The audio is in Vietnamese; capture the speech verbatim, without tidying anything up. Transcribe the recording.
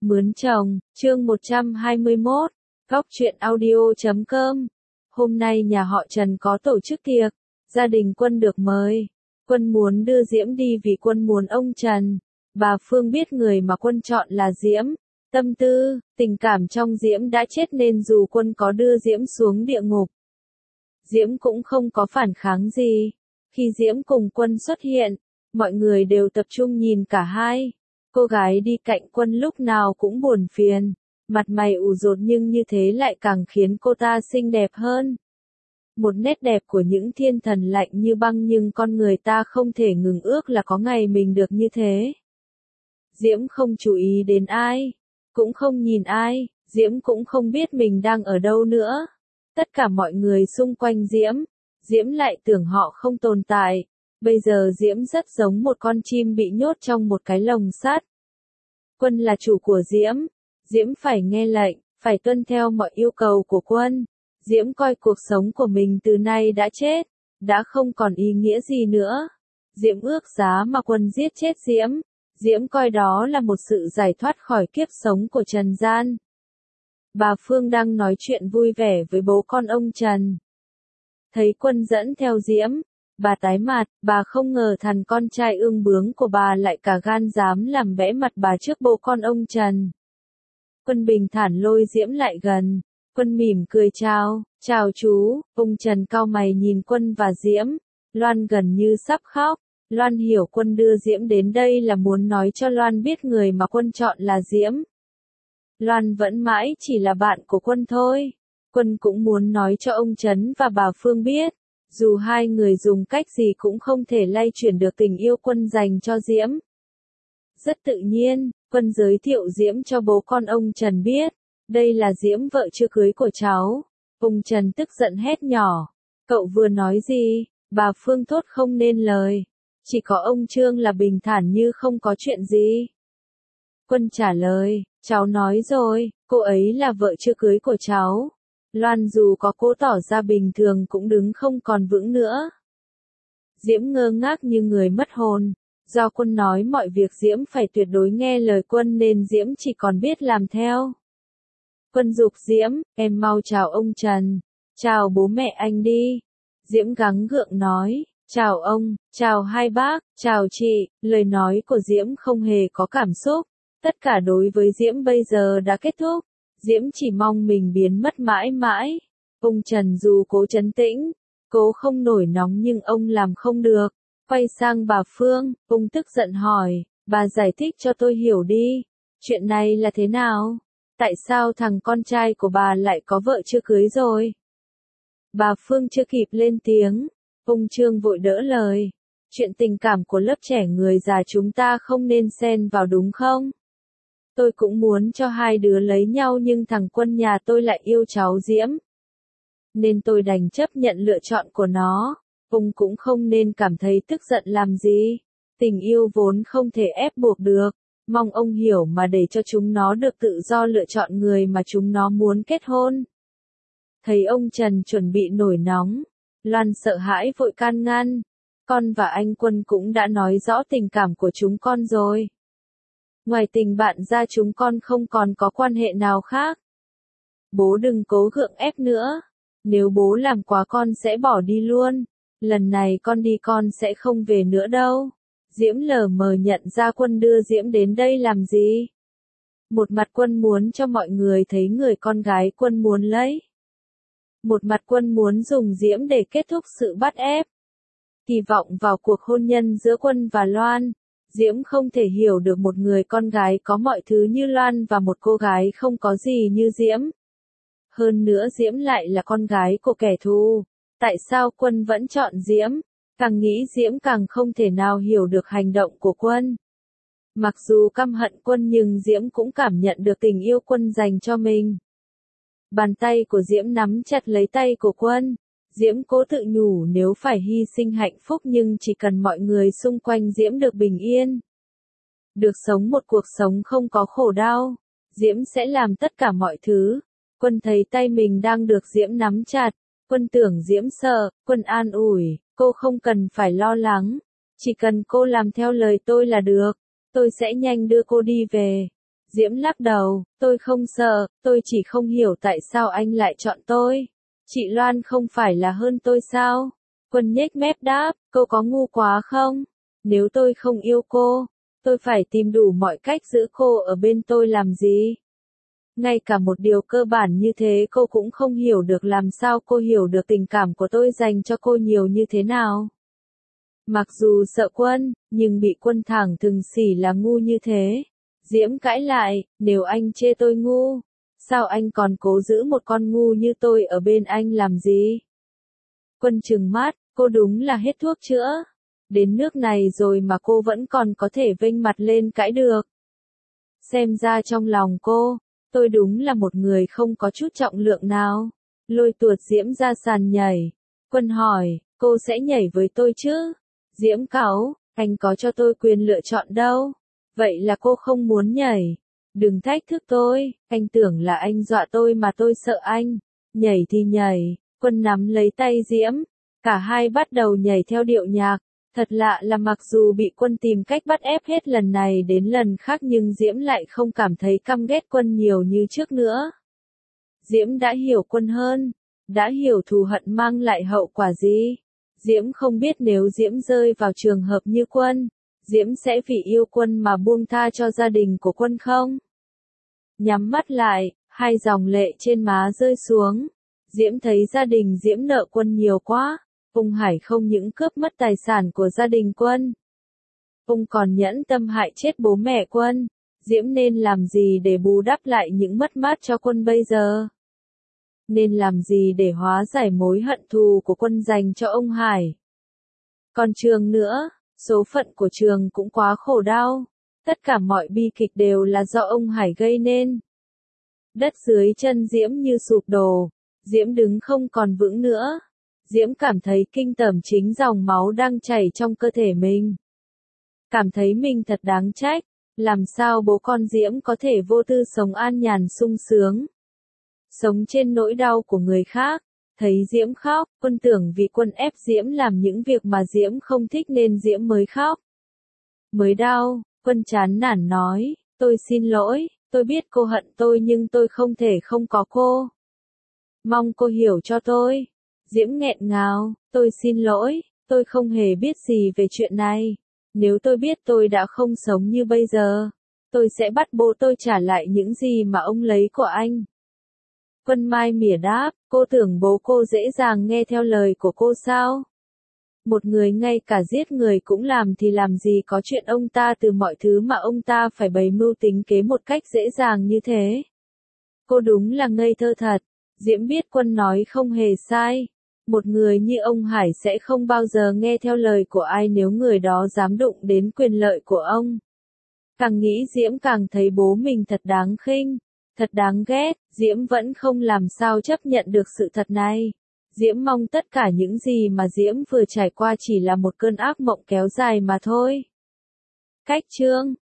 Mướn chồng, chương một trăm hai mươi mốt, góc truyện audio chấm com. Hôm nay nhà họ Trần có tổ chức tiệc, gia đình Quân được mời. Quân muốn đưa Diễm đi vì Quân muốn ông Trần. Bà Phương biết người mà Quân chọn là Diễm. Tâm tư, tình cảm trong Diễm đã chết nên dù Quân có đưa Diễm xuống địa ngục, Diễm cũng không có phản kháng gì. Khi Diễm cùng Quân xuất hiện, mọi người đều tập trung nhìn cả hai. Cô gái đi cạnh Quân lúc nào cũng buồn phiền, mặt mày ủ rột nhưng như thế lại càng khiến cô ta xinh đẹp hơn. Một nét đẹp của những thiên thần lạnh như băng nhưng con người ta không thể ngừng ước là có ngày mình được như thế. Diễm không chú ý đến ai, cũng không nhìn ai, Diễm cũng không biết mình đang ở đâu nữa. Tất cả mọi người xung quanh Diễm, Diễm lại tưởng họ không tồn tại. Bây giờ Diễm rất giống một con chim bị nhốt trong một cái lồng sắt. Quân là chủ của Diễm, Diễm phải nghe lệnh, phải tuân theo mọi yêu cầu của Quân. Diễm coi cuộc sống của mình từ nay đã chết, đã không còn ý nghĩa gì nữa. Diễm ước giá mà Quân giết chết Diễm. Diễm coi đó là một sự giải thoát khỏi kiếp sống của trần gian. Bà Phương đang nói chuyện vui vẻ với bố con ông Trần. Thấy Quân dẫn theo Diễm, bà tái mặt, bà không ngờ thằng con trai ương bướng của bà lại cả gan dám làm bẽ mặt bà trước bố con ông Trần. Quân bình thản lôi Diễm lại gần, Quân mỉm cười chào, chào chú. Ông Trần cau mày nhìn Quân và Diễm, Loan gần như sắp khóc. Loan hiểu Quân đưa Diễm đến đây là muốn nói cho Loan biết người mà Quân chọn là Diễm. Loan vẫn mãi chỉ là bạn của Quân thôi. Quân cũng muốn nói cho ông Trấn và bà Phương biết, dù hai người dùng cách gì cũng không thể lay chuyển được tình yêu Quân dành cho Diễm. Rất tự nhiên, Quân giới thiệu Diễm cho bố con ông Trần biết, đây là Diễm vợ chưa cưới của cháu. Ông Trần tức giận hét nhỏ, cậu vừa nói gì? Bà Phương thốt không nên lời. Chỉ có ông Trương là bình thản như không có chuyện gì. Quân trả lời, cháu nói rồi, cô ấy là vợ chưa cưới của cháu. Loan dù có cố tỏ ra bình thường cũng đứng không còn vững nữa. Diễm ngơ ngác như người mất hồn. Do Quân nói mọi việc Diễm phải tuyệt đối nghe lời Quân nên Diễm chỉ còn biết làm theo. Quân giục Diễm, em mau chào ông Trần. Chào bố mẹ anh đi. Diễm gắng gượng nói, chào ông, chào hai bác, chào chị. Lời nói của Diễm không hề có cảm xúc. Tất cả đối với Diễm bây giờ đã kết thúc. Diễm chỉ mong mình biến mất mãi mãi. Ông Trần dù cố trấn tĩnh, cố không nổi nóng nhưng ông làm không được. Quay sang bà Phương, ông tức giận hỏi, bà giải thích cho tôi hiểu đi. Chuyện này là thế nào? Tại sao thằng con trai của bà lại có vợ chưa cưới rồi? Bà Phương chưa kịp lên tiếng, ông Trương vội đỡ lời. Chuyện tình cảm của lớp trẻ người già chúng ta không nên xen vào đúng không? Tôi cũng muốn cho hai đứa lấy nhau nhưng thằng Quân nhà tôi lại yêu cháu Diễm. Nên tôi đành chấp nhận lựa chọn của nó. Ông cũng không nên cảm thấy tức giận làm gì. Tình yêu vốn không thể ép buộc được. Mong ông hiểu mà để cho chúng nó được tự do lựa chọn người mà chúng nó muốn kết hôn. Thấy ông Trần chuẩn bị nổi nóng, Loan sợ hãi vội can ngăn. Con và anh Quân cũng đã nói rõ tình cảm của chúng con rồi. Ngoài tình bạn ra chúng con không còn có quan hệ nào khác. Bố đừng cố gượng ép nữa. Nếu bố làm quá con sẽ bỏ đi luôn. Lần này con đi con sẽ không về nữa đâu. Diễm lờ mờ nhận ra Quân đưa Diễm đến đây làm gì. Một mặt Quân muốn cho mọi người thấy người con gái Quân muốn lấy. Một mặt Quân muốn dùng Diễm để kết thúc sự bắt ép. Kỳ vọng vào cuộc hôn nhân giữa Quân và Loan. Diễm không thể hiểu được một người con gái có mọi thứ như Loan và một cô gái không có gì như Diễm. Hơn nữa Diễm lại là con gái của kẻ thù. Tại sao Quân vẫn chọn Diễm? Càng nghĩ Diễm càng không thể nào hiểu được hành động của Quân. Mặc dù căm hận Quân nhưng Diễm cũng cảm nhận được tình yêu Quân dành cho mình. Bàn tay của Diễm nắm chặt lấy tay của Quân. Diễm cố tự nhủ nếu phải hy sinh hạnh phúc nhưng chỉ cần mọi người xung quanh Diễm được bình yên. Được sống một cuộc sống không có khổ đau. Diễm sẽ làm tất cả mọi thứ. Quân thấy tay mình đang được Diễm nắm chặt. Quân tưởng Diễm sợ, Quân an ủi, cô không cần phải lo lắng. Chỉ cần cô làm theo lời tôi là được. Tôi sẽ nhanh đưa cô đi về. Diễm lắc đầu, tôi không sợ, tôi chỉ không hiểu tại sao anh lại chọn tôi. Chị Loan không phải là hơn tôi sao? Quân nhếch mép đáp, cô có ngu quá không? Nếu tôi không yêu cô, tôi phải tìm đủ mọi cách giữ cô ở bên tôi làm gì? Ngay cả một điều cơ bản như thế cô cũng không hiểu được, làm sao cô hiểu được tình cảm của tôi dành cho cô nhiều như thế nào? Mặc dù sợ Quân, nhưng bị Quân thẳng thừng xỉ là ngu như thế. Diễm cãi lại, nếu anh chê tôi ngu, sao anh còn cố giữ một con ngu như tôi ở bên anh làm gì? Quân trừng mắt, cô đúng là hết thuốc chữa. Đến nước này rồi mà cô vẫn còn có thể vênh mặt lên cãi được. Xem ra trong lòng cô, tôi đúng là một người không có chút trọng lượng nào. Lôi tuột Diễm ra sàn nhảy. Quân hỏi, cô sẽ nhảy với tôi chứ? Diễm cáu, anh có cho tôi quyền lựa chọn đâu. Vậy là cô không muốn nhảy. Đừng thách thức tôi, anh tưởng là anh dọa tôi mà tôi sợ anh. Nhảy thì nhảy, Quân nắm lấy tay Diễm. Cả hai bắt đầu nhảy theo điệu nhạc. Thật lạ là mặc dù bị Quân tìm cách bắt ép hết lần này đến lần khác nhưng Diễm lại không cảm thấy căm ghét Quân nhiều như trước nữa. Diễm đã hiểu Quân hơn, đã hiểu thù hận mang lại hậu quả gì. Diễm không biết nếu Diễm rơi vào trường hợp như Quân, Diễm sẽ vì yêu Quân mà buông tha cho gia đình của Quân không? Nhắm mắt lại, hai dòng lệ trên má rơi xuống. Diễm thấy gia đình Diễm nợ Quân nhiều quá. Ông Hải không những cướp mất tài sản của gia đình Quân, ông còn nhẫn tâm hại chết bố mẹ Quân. Diễm nên làm gì để bù đắp lại những mất mát cho Quân bây giờ? Nên làm gì để hóa giải mối hận thù của Quân dành cho ông Hải? Còn Trường nữa, số phận của Trường cũng quá khổ đau. Tất cả mọi bi kịch đều là do ông Hải gây nên. Đất dưới chân Diễm như sụp đổ, Diễm đứng không còn vững nữa. Diễm cảm thấy kinh tởm chính dòng máu đang chảy trong cơ thể mình. Cảm thấy mình thật đáng trách, làm sao bố con Diễm có thể vô tư sống an nhàn sung sướng. Sống trên nỗi đau của người khác, thấy Diễm khóc, Quân tưởng vì Quân ép Diễm làm những việc mà Diễm không thích nên Diễm mới khóc. Mới đau, Quân chán nản nói, tôi xin lỗi, tôi biết cô hận tôi nhưng tôi không thể không có cô. Mong cô hiểu cho tôi. Diễm nghẹn ngào, tôi xin lỗi, tôi không hề biết gì về chuyện này. Nếu tôi biết tôi đã không sống như bây giờ, tôi sẽ bắt bố tôi trả lại những gì mà ông lấy của anh. Quân Mai mỉa đáp, cô tưởng bố cô dễ dàng nghe theo lời của cô sao? Một người ngay cả giết người cũng làm thì làm gì có chuyện ông ta từ mọi thứ mà ông ta phải bày mưu tính kế một cách dễ dàng như thế. Cô đúng là ngây thơ thật. Diễm biết Quân nói không hề sai. Một người như ông Hải sẽ không bao giờ nghe theo lời của ai nếu người đó dám đụng đến quyền lợi của ông. Càng nghĩ Diễm càng thấy bố mình thật đáng khinh, thật đáng ghét. Diễm vẫn không làm sao chấp nhận được sự thật này. Diễm mong tất cả những gì mà Diễm vừa trải qua chỉ là một cơn ác mộng kéo dài mà thôi. Cách chương